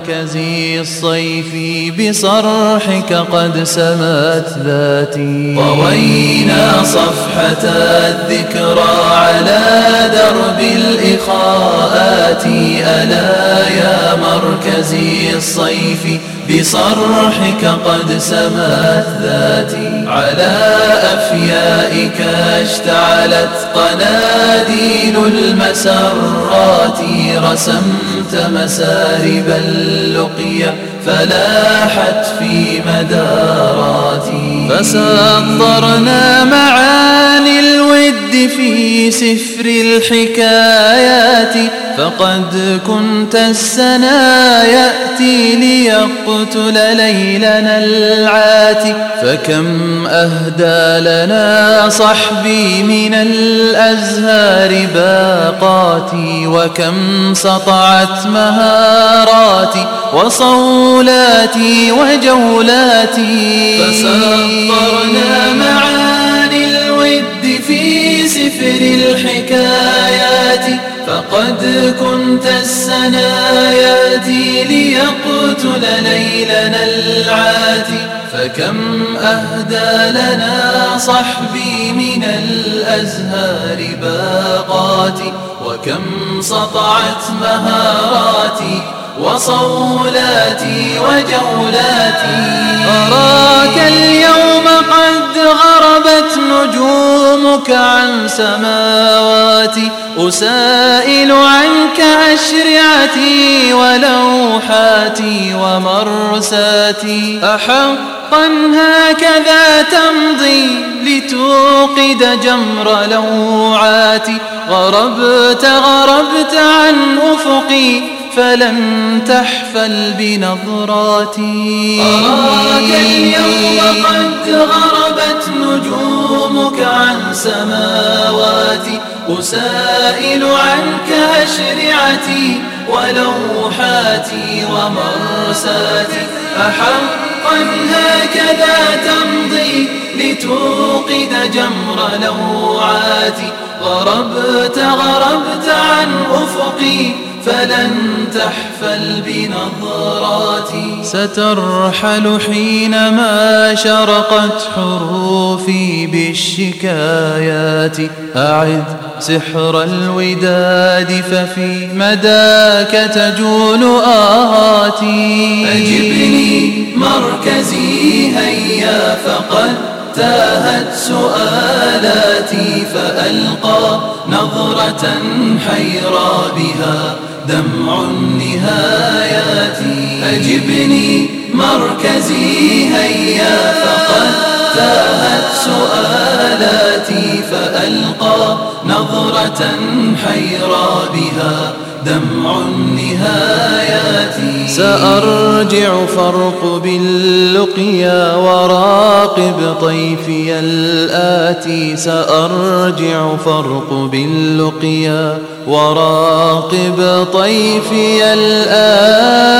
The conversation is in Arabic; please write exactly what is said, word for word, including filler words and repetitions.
مركزي الصيف بصرحك قد سمت ذاتي. طوينا صفحة الذكرى على درب الإخاءات، ألا يا مركزي الصيف بصرحك قد سمت ذاتي. على أفيائك اشتعلت قناديل المسرات، رسمت مسارب اللقيا فلاحت في مداراتي. فسطرنا معاني الود في سفر الحكايات، فقد كنت السنا يأتي ليقتل ليلنا العاتي. فكم أهدى لنا صحبي من الأزهار باقاتي، وكم سطعت مهاراتي وصولاتي وجولاتي. فسطرنا معاني الود في سفر الحكايات، فقد كنت السنا يأتي ليقتل ليلنا العاتي. فكم أهدى لنا صحبي من الأزهار باقاتي، وكم سطعت مهاراتي وصولاتي وجولاتي. أراك اليوم قد غربت نجومك عن سماواتي، أسائل عنك أشرعتي ولوحاتي ومرساتي. أحقا هكذا تمضي لتوقد جمر لوعاتي؟ غربت غربت عن أفقي فلن تحفل بنظراتي. أراك اليوم قد غربت نجومك عن سماواتي، أسائل عنك أشرعتي ولوحاتي ومرساتي. أحقا هكذا تمضي لتوقد جمر لوعاتي؟ غربت غربت عن أفقي فلن تحفل بنظراتي. سترحل حينما شرقت حروفي بالشكايات، أعد سحر الوداد ففي مداك تجول آهاتي. أجبني مركزي هيا فقد تاهت سؤالاتي، فألقى نظرة حيرى بها دمع النهايات. أجبني مركزي هيا فقد تاهت سؤالاتي، فألقى نظرة حيرى بها دمع النهايات. سأرجع فارق باللقيا وراقب طيفي الآتي. سأرجع فارق باللقيا وراقب طيفي الآتي.